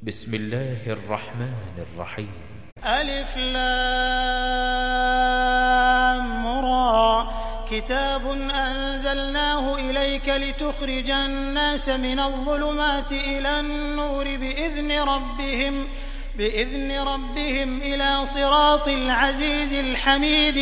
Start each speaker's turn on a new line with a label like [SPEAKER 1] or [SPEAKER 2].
[SPEAKER 1] بسم الله الرحمن الرحيم.
[SPEAKER 2] ألف لام را كتاب أنزلناه إليك لتخرج الناس من الظلمات إلى النور بإذن ربهم إلى صراط العزيز الحميد